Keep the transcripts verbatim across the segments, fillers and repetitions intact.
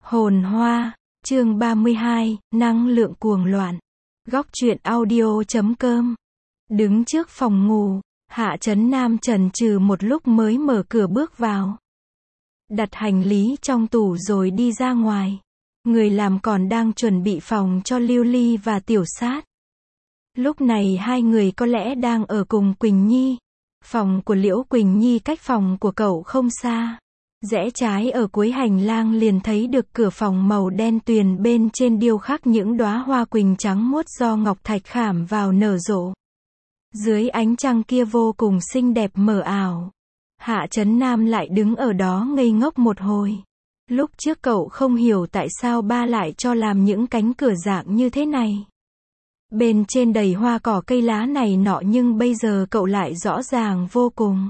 Hồn hoa, chương ba mươi hai, năng lượng cuồng loạn. Góc truyện audio chấm com. Đứng trước phòng ngủ, Hạ Chấn Nam chần chừ một lúc mới mở cửa bước vào. Đặt hành lý trong tủ rồi đi ra ngoài. Người làm còn đang chuẩn bị phòng cho Lưu Ly và Tiểu Sát. Lúc này hai người có lẽ đang ở cùng Quỳnh Nhi. Phòng của Liễu Quỳnh Nhi cách phòng của cậu không xa. Rẽ trái ở cuối hành lang liền thấy được cửa phòng màu đen tuyền, bên trên điêu khắc những đóa hoa quỳnh trắng muốt do ngọc thạch khảm vào nở rộ. Dưới ánh trăng kia vô cùng xinh đẹp mờ ảo. Hạ Chấn Nam lại đứng ở đó ngây ngốc một hồi. Lúc trước cậu không hiểu tại sao ba lại cho làm những cánh cửa dạng như thế này. Bên trên đầy hoa cỏ cây lá này nọ, nhưng bây giờ cậu lại rõ ràng vô cùng.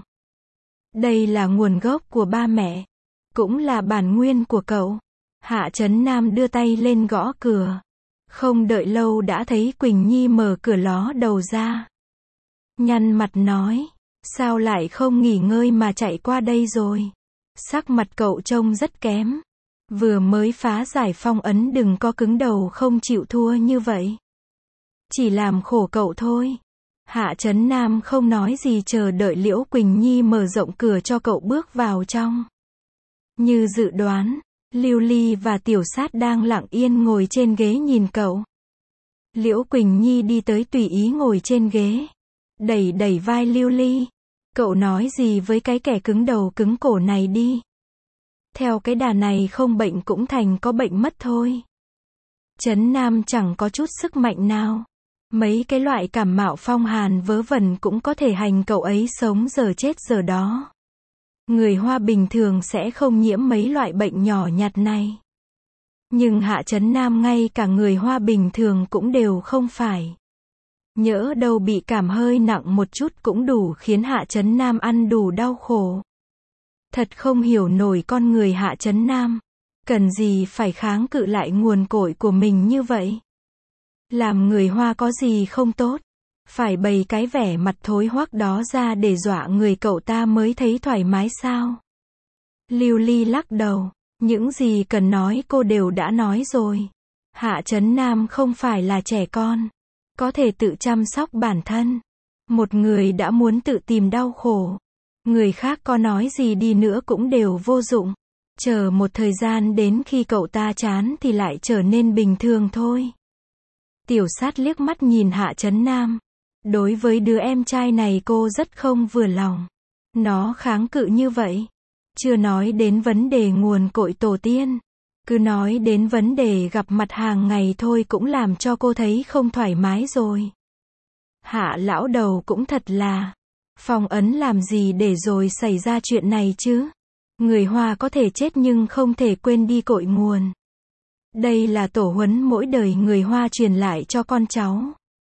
Đây là nguồn gốc của ba mẹ, cũng là bản nguyên của cậu. Hạ Chấn Nam đưa tay lên gõ cửa. Không đợi lâu đã thấy Quỳnh Nhi mở cửa ló đầu ra. Nhăn mặt nói, sao lại không nghỉ ngơi mà chạy qua đây rồi? Sắc mặt cậu trông rất kém. Vừa mới phá giải phong ấn, đừng có cứng đầu không chịu thua như vậy. Chỉ làm khổ cậu thôi. Hạ Chấn Nam không nói gì, chờ đợi Liễu Quỳnh Nhi mở rộng cửa cho cậu bước vào trong. Như dự đoán, Lưu Ly và Tiểu Sát đang lặng yên ngồi trên ghế nhìn cậu. Liễu Quỳnh Nhi đi tới tùy ý ngồi trên ghế. Đẩy đẩy vai Lưu Ly. Cậu nói gì với cái kẻ cứng đầu cứng cổ này đi. Theo cái đà này không bệnh cũng thành có bệnh mất thôi. Chấn Nam chẳng có chút sức mạnh nào. Mấy cái loại cảm mạo phong hàn vớ vẩn cũng có thể hành cậu ấy sống giờ chết giờ đó. Người Hoa bình thường sẽ không nhiễm mấy loại bệnh nhỏ nhặt này. Nhưng Hạ Chấn Nam ngay cả người Hoa bình thường cũng đều không phải. Nhỡ đâu bị cảm hơi nặng một chút cũng đủ khiến Hạ Chấn Nam ăn đủ đau khổ. Thật không hiểu nổi con người Hạ Chấn Nam. Cần gì phải kháng cự lại nguồn cội của mình như vậy? Làm người Hoa có gì không tốt? Phải bày cái vẻ mặt thối hoắc đó ra để dọa người cậu ta mới thấy thoải mái sao? Lưu Ly lắc đầu. Những gì cần nói cô đều đã nói rồi. Hạ Chấn Nam không phải là trẻ con. Có thể tự chăm sóc bản thân. Một người đã muốn tự tìm đau khổ. Người khác có nói gì đi nữa cũng đều vô dụng. Chờ một thời gian đến khi cậu ta chán thì lại trở nên bình thường thôi. Tiểu Sát liếc mắt nhìn Hạ Chấn Nam. Đối với đứa em trai này cô rất không vừa lòng. Nó kháng cự như vậy. Chưa nói đến vấn đề nguồn cội tổ tiên. Cứ nói đến vấn đề gặp mặt hàng ngày thôi cũng làm cho cô thấy không thoải mái rồi. Hạ lão đầu cũng thật là. Phong ấn làm gì để rồi xảy ra chuyện này chứ? Người Hoa có thể chết nhưng không thể quên đi cội nguồn. Đây là tổ huấn mỗi đời người Hoa truyền lại cho con cháu.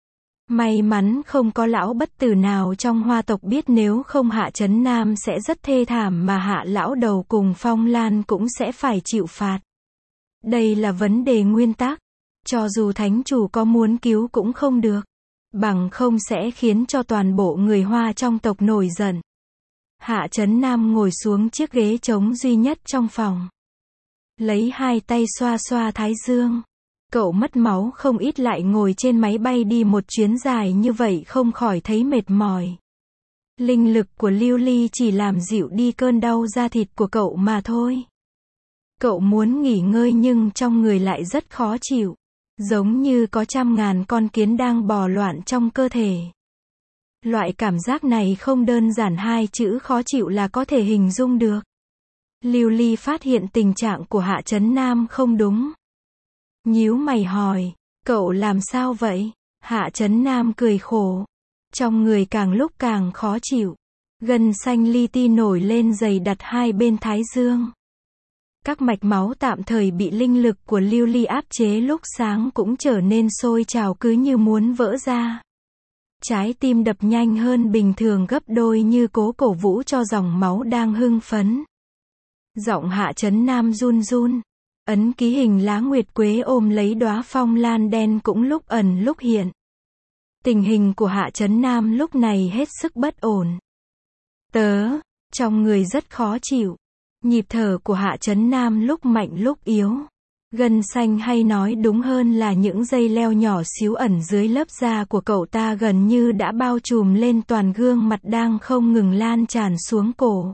May mắn không có lão bất tử nào trong Hoa tộc biết, nếu không Hạ Chấn Nam sẽ rất thê thảm, mà Hạ lão đầu cùng Phong Lan cũng sẽ phải chịu phạt. Đây là vấn đề nguyên tắc. Cho dù thánh chủ có muốn cứu cũng không được. Bằng không sẽ khiến cho toàn bộ người Hoa trong tộc nổi giận. Hạ Chấn Nam ngồi xuống chiếc ghế trống duy nhất trong phòng. Lấy hai tay xoa xoa thái dương. Cậu mất máu không ít, lại ngồi trên máy bay đi một chuyến dài như vậy không khỏi thấy mệt mỏi. Linh lực của Lưu Ly chỉ làm dịu đi cơn đau da thịt của cậu mà thôi. Cậu muốn nghỉ ngơi nhưng trong người lại rất khó chịu. Giống như có trăm ngàn con kiến đang bò loạn trong cơ thể. Loại cảm giác này không đơn giản hai chữ khó chịu là có thể hình dung được. Lưu Ly phát hiện tình trạng của Hạ Chấn Nam không đúng. Nhíu mày hỏi, cậu làm sao vậy? Hạ Chấn Nam cười khổ. Trong người càng lúc càng khó chịu. Gân xanh li ti nổi lên dày đặt hai bên thái dương. Các mạch máu tạm thời bị linh lực của Lưu Ly áp chế lúc sáng cũng trở nên sôi trào, cứ như muốn vỡ ra. Trái tim đập nhanh hơn bình thường gấp đôi, như cố cổ vũ cho dòng máu đang hưng phấn. Giọng Hạ Chấn Nam run run. Ấn ký hình lá nguyệt quế ôm lấy đóa phong lan đen cũng lúc ẩn lúc hiện. Tình hình của Hạ Chấn Nam lúc này hết sức bất ổn. Tớ, trong người rất khó chịu. Nhịp thở của Hạ Chấn Nam lúc mạnh lúc yếu. Gân xanh hay nói đúng hơn là những dây leo nhỏ xíu ẩn dưới lớp da của cậu ta gần như đã bao trùm lên toàn gương mặt đang không ngừng lan tràn xuống cổ.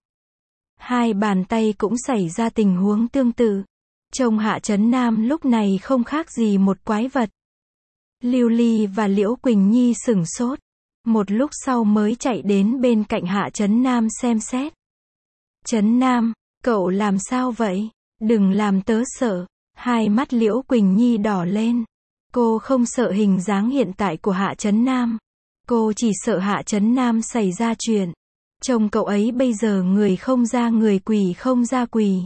Hai bàn tay cũng xảy ra tình huống tương tự. Trông Hạ Trấn Nam lúc này không khác gì một quái vật. Lưu Ly và Liễu Quỳnh Nhi sửng sốt. Một lúc sau mới chạy đến bên cạnh Hạ Trấn Nam xem xét. Trấn Nam, cậu làm sao vậy? Đừng làm tớ sợ. Hai mắt Liễu Quỳnh Nhi đỏ lên. Cô không sợ hình dáng hiện tại của Hạ Trấn Nam. Cô chỉ sợ Hạ Trấn Nam xảy ra chuyện. Trông cậu ấy bây giờ người không ra người quỷ không ra quỷ.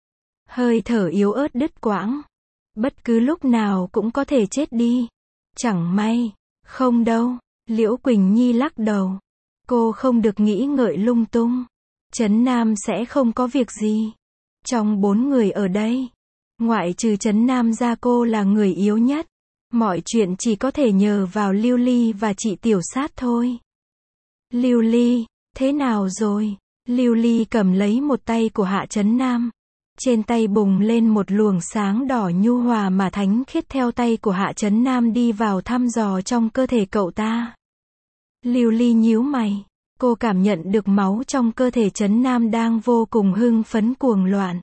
Hơi thở yếu ớt đứt quãng. Bất cứ lúc nào cũng có thể chết đi. Chẳng may. Không đâu. Liễu Quỳnh Nhi lắc đầu. Cô không được nghĩ ngợi lung tung. Trấn Nam sẽ không có việc gì. Trong bốn người ở đây, ngoại trừ Trấn Nam ra cô là người yếu nhất. Mọi chuyện chỉ có thể nhờ vào Lưu Ly và chị Tiểu Sát thôi. Lưu Ly, thế nào rồi? Lưu Ly cầm lấy một tay của Hạ Trấn Nam. Trên tay bùng lên một luồng sáng đỏ nhu hòa mà thánh khiết theo tay của Hạ Trấn Nam đi vào thăm dò trong cơ thể cậu ta. Lưu Ly nhíu mày. Cô cảm nhận được máu trong cơ thể Trấn Nam đang vô cùng hưng phấn cuồng loạn.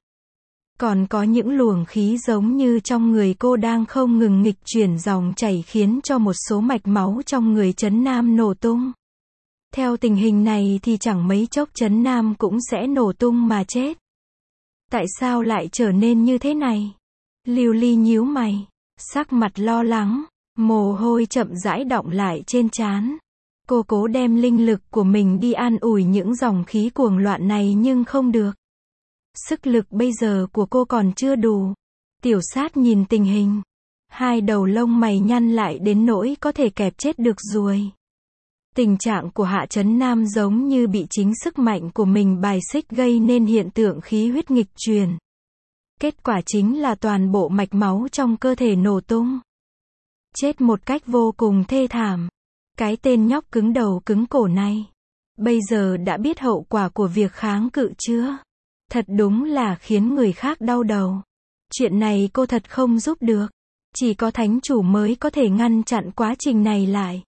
Còn có những luồng khí giống như trong người cô đang không ngừng nghịch chuyển dòng chảy khiến cho một số mạch máu trong người Trấn Nam nổ tung. Theo tình hình này thì chẳng mấy chốc Trấn Nam cũng sẽ nổ tung mà chết. Tại sao lại trở nên như thế này? Lưu Ly nhíu mày, sắc mặt lo lắng, mồ hôi chậm rãi đọng lại trên trán. Cô cố đem linh lực của mình đi an ủi những dòng khí cuồng loạn này nhưng không được. Sức lực bây giờ của cô còn chưa đủ. Tiểu Sát nhìn tình hình. Hai đầu lông mày nhăn lại đến nỗi có thể kẹp chết được ruồi. Tình trạng của Hạ Trấn Nam giống như bị chính sức mạnh của mình bài xích gây nên hiện tượng khí huyết nghịch truyền. Kết quả chính là toàn bộ mạch máu trong cơ thể nổ tung. Chết một cách vô cùng thê thảm. Cái tên nhóc cứng đầu cứng cổ này. Bây giờ đã biết hậu quả của việc kháng cự chưa? Thật đúng là khiến người khác đau đầu. Chuyện này cô thật không giúp được. Chỉ có thánh chủ mới có thể ngăn chặn quá trình này lại.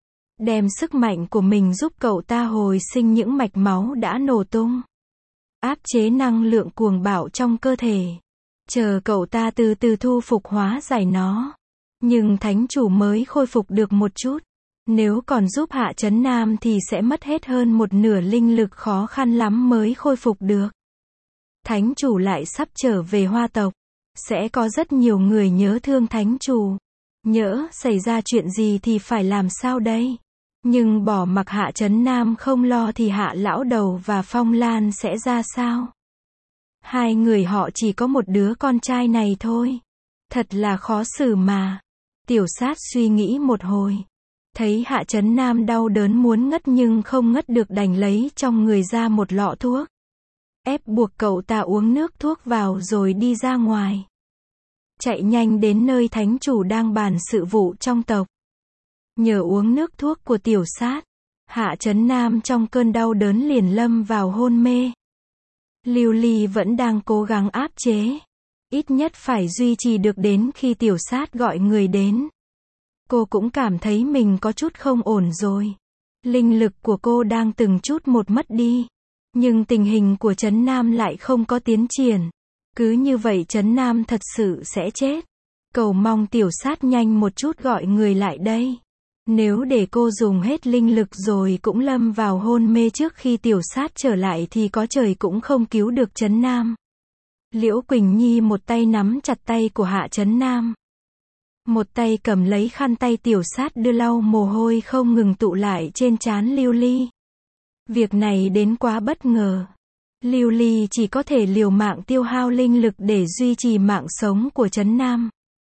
Đem sức mạnh của mình giúp cậu ta hồi sinh những mạch máu đã nổ tung. Áp chế năng lượng cuồng bạo trong cơ thể. Chờ cậu ta từ từ thu phục hóa giải nó. Nhưng thánh chủ mới khôi phục được một chút. Nếu còn giúp Hạ Trấn Nam thì sẽ mất hết hơn một nửa linh lực khó khăn lắm mới khôi phục được. Thánh chủ lại sắp trở về Hoa tộc. Sẽ có rất nhiều người nhớ thương thánh chủ. Nhỡ xảy ra chuyện gì thì phải làm sao đây? Nhưng bỏ mặc Hạ Trấn Nam không lo thì Hạ Lão Đầu và Phong Lan sẽ ra sao? Hai người họ chỉ có một đứa con trai này thôi. Thật là khó xử mà. Tiểu Sát suy nghĩ một hồi. Thấy Hạ Trấn Nam đau đớn muốn ngất nhưng không ngất được đành lấy trong người ra một lọ thuốc. Ép buộc cậu ta uống nước thuốc vào rồi đi ra ngoài. Chạy nhanh đến nơi thánh chủ đang bàn sự vụ trong tộc. Nhờ uống nước thuốc của Tiểu Sát, Hạ Trấn Nam trong cơn đau đớn liền lâm vào hôn mê. Lưu Ly vẫn đang cố gắng áp chế. Ít nhất phải duy trì được đến khi Tiểu Sát gọi người đến. Cô cũng cảm thấy mình có chút không ổn rồi. Linh lực của cô đang từng chút một mất đi. Nhưng tình hình của Trấn Nam lại không có tiến triển. Cứ như vậy Trấn Nam thật sự sẽ chết. Cầu mong Tiểu Sát nhanh một chút gọi người lại đây. Nếu để cô dùng hết linh lực rồi cũng lâm vào hôn mê trước khi Tiểu Sát trở lại thì có trời cũng không cứu được Trấn Nam. Liễu Quỳnh Nhi một tay nắm chặt tay của Hạ Trấn Nam. Một tay cầm lấy khăn tay Tiểu Sát đưa lau mồ hôi không ngừng tụ lại trên trán Lưu Ly. Việc này đến quá bất ngờ. Lưu Ly chỉ có thể liều mạng tiêu hao linh lực để duy trì mạng sống của Trấn Nam.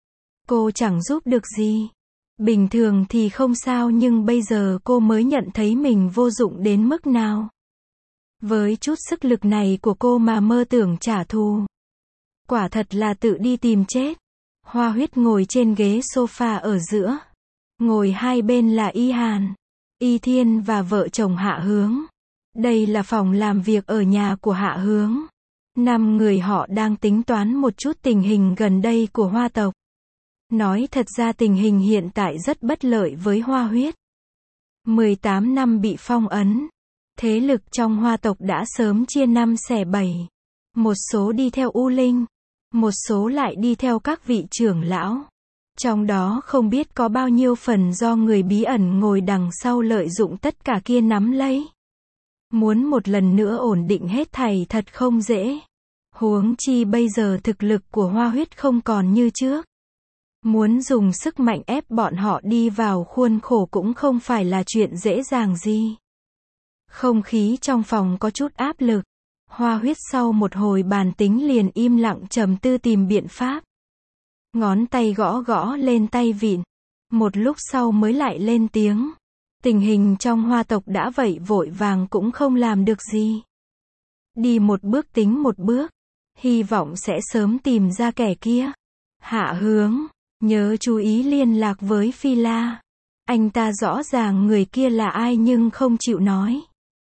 Cô chẳng giúp được gì. Bình thường thì không sao nhưng bây giờ cô mới nhận thấy mình vô dụng đến mức nào. Với chút sức lực này của cô mà mơ tưởng trả thù. Quả thật là tự đi tìm chết. Hoa Huyết ngồi trên ghế sofa ở giữa. Ngồi hai bên là Y Hàn, Y Thiên và vợ chồng Hạ Hướng. Đây là phòng làm việc ở nhà của Hạ Hướng. Năm người họ đang tính toán một chút tình hình gần đây của Hoa tộc. Nói thật ra tình hình hiện tại rất bất lợi với Hoa huyết. mười tám năm bị phong ấn. Thế lực trong Hoa tộc đã sớm chia năm xẻ bảy. Một số đi theo U Linh, một số lại đi theo các vị trưởng lão. Trong đó không biết có bao nhiêu phần do người bí ẩn ngồi đằng sau lợi dụng tất cả kia nắm lấy. Muốn một lần nữa ổn định hết thảy thật không dễ. Huống chi bây giờ thực lực của Hoa huyết không còn như trước. Muốn dùng sức mạnh ép bọn họ đi vào khuôn khổ cũng không phải là chuyện dễ dàng gì. Không khí trong phòng có chút áp lực. Hoa huyết sau một hồi bàn tính liền im lặng trầm tư tìm biện pháp. Ngón tay gõ gõ lên tay vịn. Một lúc sau mới lại lên tiếng. Tình hình trong Hoa tộc đã vậy vội vàng cũng không làm được gì. Đi một bước tính một bước. Hy vọng sẽ sớm tìm ra kẻ kia. Hạ Hướng, nhớ chú ý liên lạc với Phi La. Anh ta rõ ràng người kia là ai nhưng không chịu nói.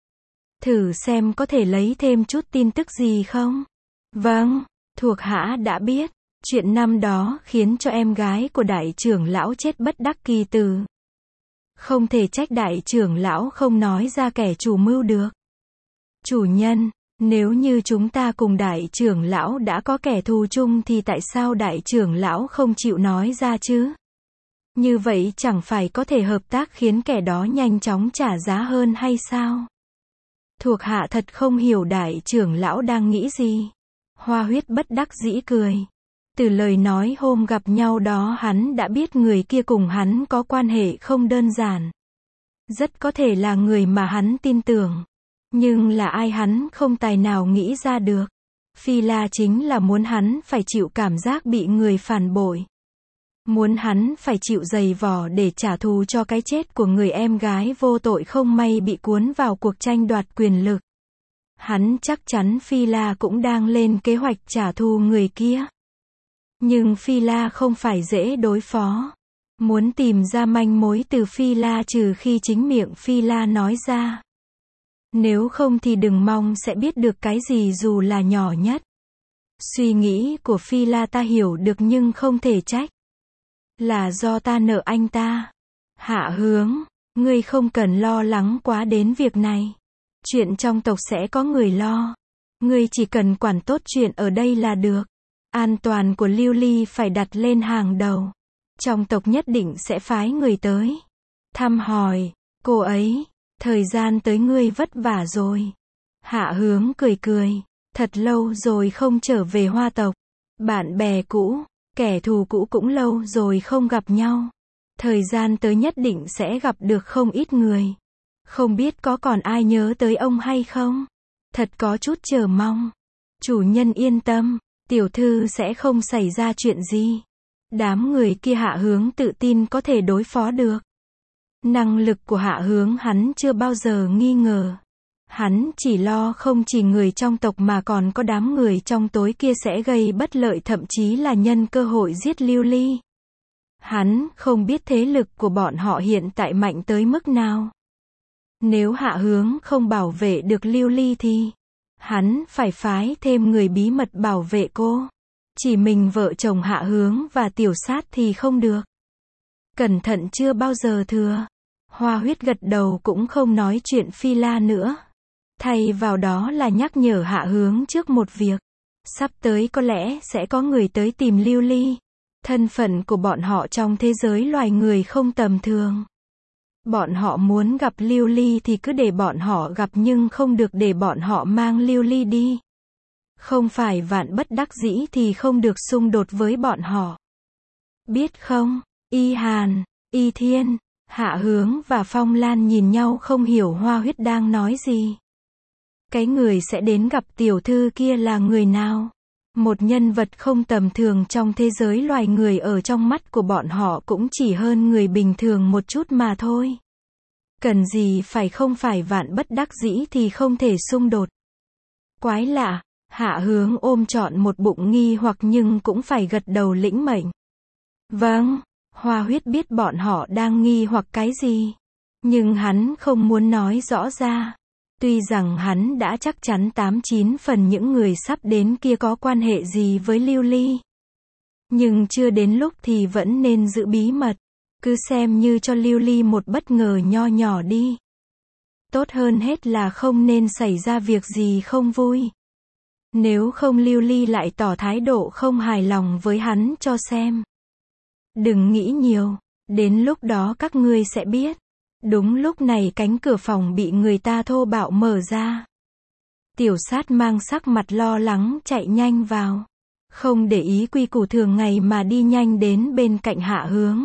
Thử xem có thể lấy thêm chút tin tức gì không? Vâng, thuộc hạ đã biết. Chuyện năm đó khiến cho em gái của đại trưởng lão chết bất đắc kỳ tử. Không thể trách đại trưởng lão không nói ra kẻ chủ mưu được. Chủ nhân, nếu như chúng ta cùng đại trưởng lão đã có kẻ thù chung thì tại sao đại trưởng lão không chịu nói ra chứ? Như vậy chẳng phải có thể hợp tác khiến kẻ đó nhanh chóng trả giá hơn hay sao? Thuộc hạ thật không hiểu đại trưởng lão đang nghĩ gì. Hoa huyết bất đắc dĩ cười. Từ lời nói hôm gặp nhau đó hắn đã biết người kia cùng hắn có quan hệ không đơn giản. Rất có thể là người mà hắn tin tưởng. Nhưng là ai hắn không tài nào nghĩ ra được. Phi La chính là muốn hắn phải chịu cảm giác bị người phản bội. Muốn hắn phải chịu giày vò để trả thù cho cái chết của người em gái vô tội không may bị cuốn vào cuộc tranh đoạt quyền lực. Hắn chắc chắn Phi La cũng đang lên kế hoạch trả thù người kia. Nhưng Phi La không phải dễ đối phó. Muốn tìm ra manh mối từ Phi La trừ khi chính miệng Phi La nói ra. Nếu không thì đừng mong sẽ biết được cái gì dù là nhỏ nhất. Suy nghĩ của Phi La ta hiểu được nhưng không thể trách. Là do ta nợ anh ta. Hạ Hướng, ngươi không cần lo lắng quá đến việc này. Chuyện trong tộc sẽ có người lo. Ngươi chỉ cần quản tốt chuyện ở đây là được. An toàn của Lưu Ly phải đặt lên hàng đầu. Trong tộc nhất định sẽ phái người tới. Thăm hỏi, cô ấy, thời gian tới ngươi vất vả rồi. Hạ Hướng cười cười, thật lâu rồi không trở về Hoa tộc. Bạn bè cũ, kẻ thù cũ cũng lâu rồi không gặp nhau. Thời gian tới nhất định sẽ gặp được không ít người. Không biết có còn ai nhớ tới ông hay không? Thật có chút chờ mong. Chủ nhân yên tâm, tiểu thư sẽ không xảy ra chuyện gì. Đám người kia Hạ Hướng tự tin có thể đối phó được. Năng lực của Hạ Hướng hắn chưa bao giờ nghi ngờ. Hắn chỉ lo không chỉ người trong tộc mà còn có đám người trong tối kia sẽ gây bất lợi thậm chí là nhân cơ hội giết Lưu Ly. Hắn không biết thế lực của bọn họ hiện tại mạnh tới mức nào. Nếu Hạ Hướng không bảo vệ được Lưu Ly thì hắn phải phái thêm người bí mật bảo vệ cô. Chỉ mình vợ chồng Hạ Hướng và Tiểu Sát thì không được. Cẩn thận chưa bao giờ thừa. Hoa huyết gật đầu cũng không nói chuyện Phi La nữa. Thay vào đó là nhắc nhở Hạ Hướng trước một việc. Sắp tới có lẽ sẽ có người tới tìm Lưu Ly. Thân phận của bọn họ trong thế giới loài người không tầm thường. Bọn họ muốn gặp Lưu Ly thì cứ để bọn họ gặp nhưng không được để bọn họ mang Lưu Ly đi. Không phải vạn bất đắc dĩ thì không được xung đột với bọn họ. Biết không, Y Hàn, Y Thiên, Hạ Hướng và Phong Lan nhìn nhau không hiểu Hoa huyết đang nói gì. Cái người sẽ đến gặp tiểu thư kia là người nào? Một nhân vật không tầm thường trong thế giới loài người ở trong mắt của bọn họ cũng chỉ hơn người bình thường một chút mà thôi. Cần gì phải không phải vạn bất đắc dĩ thì không thể xung đột. Quái lạ, Hạ Hướng ôm trọn một bụng nghi hoặc nhưng cũng phải gật đầu lĩnh mệnh. Vâng, Hoa huyết biết bọn họ đang nghi hoặc cái gì. Nhưng hắn không muốn nói rõ ra. Tuy rằng hắn đã chắc chắn tám chín phần những người sắp đến kia có quan hệ gì với Lưu Ly. Nhưng chưa đến lúc thì vẫn nên giữ bí mật. Cứ xem như cho Lưu Ly một bất ngờ nho nhỏ đi. Tốt hơn hết là không nên xảy ra việc gì không vui. Nếu không Lưu Ly lại tỏ thái độ không hài lòng với hắn cho xem. Đừng nghĩ nhiều, đến lúc đó các ngươi sẽ biết. Đúng lúc này cánh cửa phòng bị người ta thô bạo mở ra. Tiểu Sát mang sắc mặt lo lắng chạy nhanh vào. Không để ý quy củ thường ngày mà đi nhanh đến bên cạnh Hạ Hướng.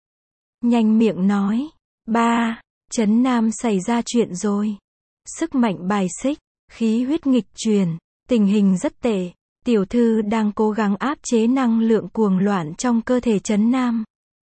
Nhanh miệng nói, ba, Trấn Nam xảy ra chuyện rồi. Sức mạnh bài xích, khí huyết nghịch truyền, tình hình rất tệ. Tiểu thư đang cố gắng áp chế năng lượng cuồng loạn trong cơ thể Trấn Nam.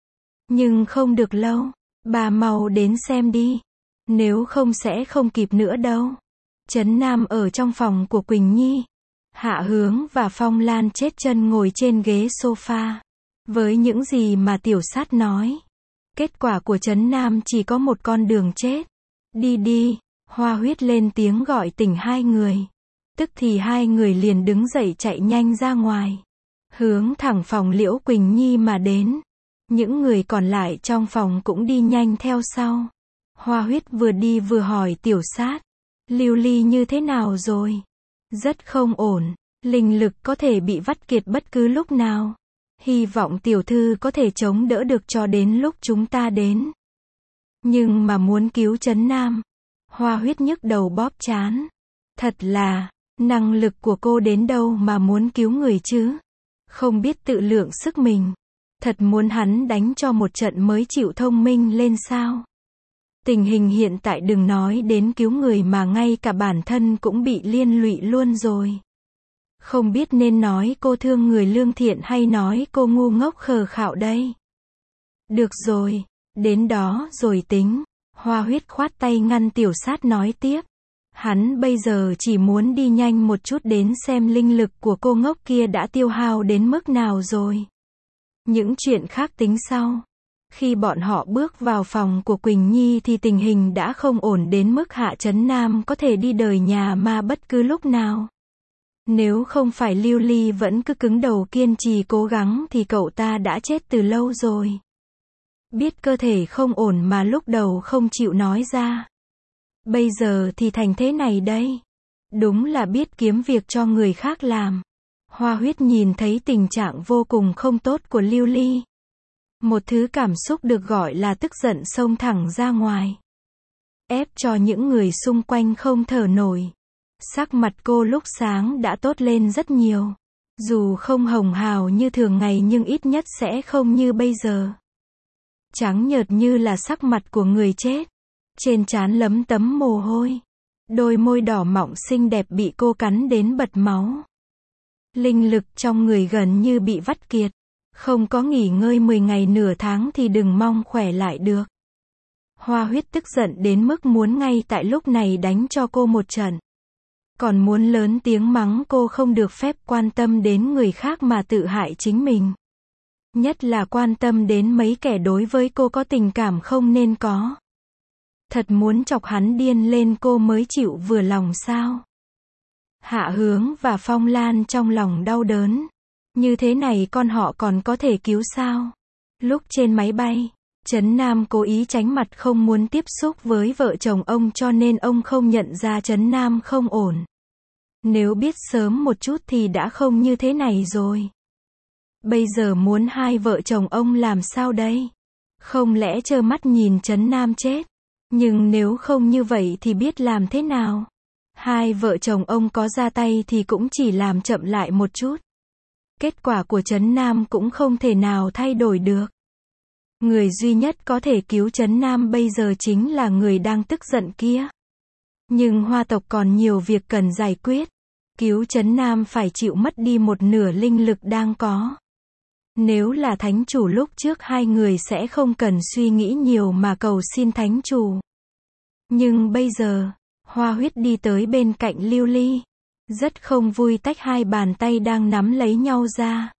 Nhưng không được lâu, bà mau đến xem đi. Nếu không sẽ không kịp nữa đâu. Trấn Nam ở trong phòng của Quỳnh Nhi. Hạ Hướng và Phong Lan chết chân ngồi trên ghế sofa. Với những gì mà Tiểu Sát nói, kết quả của Trấn Nam chỉ có một con đường chết. Đi đi, Hoa Huyết lên tiếng gọi tỉnh hai người. Tức thì hai người liền đứng dậy chạy nhanh ra ngoài. Hướng thẳng phòng Liễu Quỳnh Nhi mà đến. Những người còn lại trong phòng cũng đi nhanh theo sau. Hoa Huyết vừa đi vừa hỏi Tiểu Sát. Lưu Ly như thế nào rồi? Rất không ổn. Linh lực có thể bị vắt kiệt bất cứ lúc nào. Hy vọng tiểu thư có thể chống đỡ được cho đến lúc chúng ta đến. Nhưng mà muốn cứu Trấn Nam. Hoa Huyết nhức đầu bóp trán. Thật là, năng lực của cô đến đâu mà muốn cứu người chứ? Không biết tự lượng sức mình. Thật muốn hắn đánh cho một trận mới chịu thông minh lên sao? Tình hình hiện tại đừng nói đến cứu người mà ngay cả bản thân cũng bị liên lụy luôn rồi. Không biết nên nói cô thương người lương thiện hay nói cô ngu ngốc khờ khạo đây. Được rồi, đến đó rồi tính. Hoa Huyết khoát tay ngăn Tiểu Sát nói tiếp. Hắn bây giờ chỉ muốn đi nhanh một chút đến xem linh lực của cô ngốc kia đã tiêu hao đến mức nào rồi. Những chuyện khác tính sau. Khi bọn họ bước vào phòng của Quỳnh Nhi thì tình hình đã không ổn đến mức Hạ Trấn Nam có thể đi đời nhà ma bất cứ lúc nào. Nếu không phải Lưu Ly vẫn cứ cứng đầu kiên trì cố gắng thì cậu ta đã chết từ lâu rồi. Biết cơ thể không ổn mà lúc đầu không chịu nói ra. Bây giờ thì thành thế này đây. Đúng là biết kiếm việc cho người khác làm. Hoa Huyết nhìn thấy tình trạng vô cùng không tốt của Lưu Ly. Một thứ cảm xúc được gọi là tức giận xông thẳng ra ngoài. Ép cho những người xung quanh không thở nổi. Sắc mặt cô lúc sáng đã tốt lên rất nhiều. Dù không hồng hào như thường ngày nhưng ít nhất sẽ không như bây giờ. Trắng nhợt như là sắc mặt của người chết. Trên trán lấm tấm mồ hôi. Đôi môi đỏ mọng xinh đẹp bị cô cắn đến bật máu. Linh lực trong người gần như bị vắt kiệt. Không có nghỉ ngơi mười ngày nửa tháng thì đừng mong khỏe lại được. Hoa Huyết tức giận đến mức muốn ngay tại lúc này đánh cho cô một trận. Còn muốn lớn tiếng mắng cô không được phép quan tâm đến người khác mà tự hại chính mình. Nhất là quan tâm đến mấy kẻ đối với cô có tình cảm không nên có. Thật muốn chọc hắn điên lên cô mới chịu vừa lòng sao? Hạ Hướng và Phong Lan trong lòng đau đớn. Như thế này con họ còn có thể cứu sao? Lúc trên máy bay, Trấn Nam cố ý tránh mặt không muốn tiếp xúc với vợ chồng ông cho nên ông không nhận ra Trấn Nam không ổn. Nếu biết sớm một chút thì đã không như thế này rồi. Bây giờ muốn hai vợ chồng ông làm sao đây? Không lẽ trơ mắt nhìn Trấn Nam chết? Nhưng nếu không như vậy thì biết làm thế nào? Hai vợ chồng ông có ra tay thì cũng chỉ làm chậm lại một chút. Kết quả của Trấn Nam cũng không thể nào thay đổi được. Người duy nhất có thể cứu Trấn Nam bây giờ chính là người đang tức giận kia. Nhưng Hoa tộc còn nhiều việc cần giải quyết. Cứu Trấn Nam phải chịu mất đi một nửa linh lực đang có. Nếu là thánh chủ lúc trước hai người sẽ không cần suy nghĩ nhiều mà cầu xin thánh chủ. Nhưng bây giờ, Hoa Huyết đi tới bên cạnh Lưu Ly. Rất không vui tách hai bàn tay đang nắm lấy nhau ra.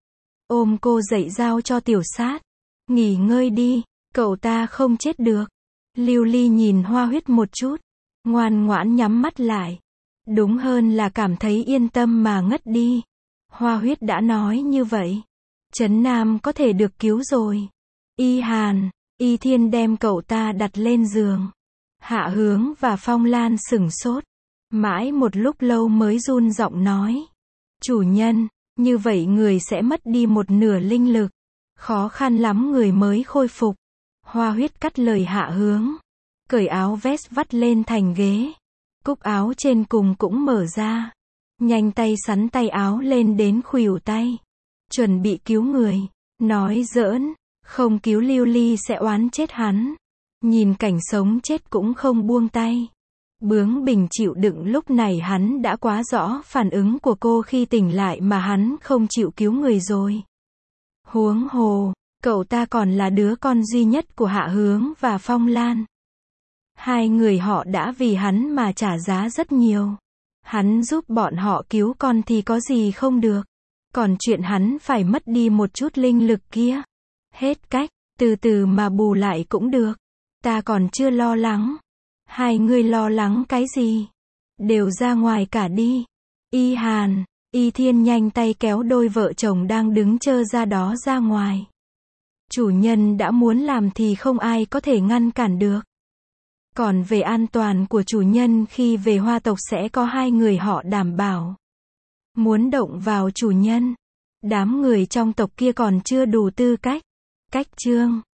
Ôm cô dậy giao cho Tiểu Sát. Nghỉ ngơi đi, cậu ta không chết được. Lưu Ly nhìn Hoa Huyết một chút. ngoan ngoãn nhắm mắt lại. Đúng hơn là cảm thấy yên tâm mà ngất đi. Hoa Huyết đã nói như vậy. Trấn Nam có thể được cứu rồi. Y Hàn, Y Thiên đem cậu ta đặt lên giường. Hạ Hướng và Phong Lan sửng sốt. Mãi một lúc lâu mới run giọng nói. Chủ nhân, như vậy người sẽ mất đi một nửa linh lực. Khó khăn lắm người mới khôi phục. Hoa Huyết cắt lời Hạ Hướng. Cởi áo vest vắt lên thành ghế. Cúc áo trên cùng cũng mở ra. Nhanh tay sắn tay áo lên đến khuỷu tay. Chuẩn bị cứu người. Nói giỡn, không cứu Lưu Ly sẽ oán chết hắn. Nhìn cảnh sống chết cũng không buông tay. Bướng bỉnh chịu đựng lúc này hắn đã quá rõ phản ứng của cô khi tỉnh lại mà hắn không chịu cứu người rồi. Huống hồ, cậu ta còn là đứa con duy nhất của Hạ Hướng và Phong Lan. Hai người họ đã vì hắn mà trả giá rất nhiều. Hắn giúp bọn họ cứu con thì có gì không được. Còn chuyện hắn phải mất đi một chút linh lực kia. Hết cách, từ từ mà bù lại cũng được. Ta còn chưa lo lắng. Hai người lo lắng cái gì? Đều ra ngoài cả đi. Y Hàn, Y Thiên nhanh tay kéo đôi vợ chồng đang đứng chơ ra đó ra ngoài. Chủ nhân đã muốn làm thì không ai có thể ngăn cản được. Còn về an toàn của chủ nhân khi về Hoa tộc sẽ có hai người họ đảm bảo. Muốn động vào chủ nhân, đám người trong tộc kia còn chưa đủ tư cách. Cách chương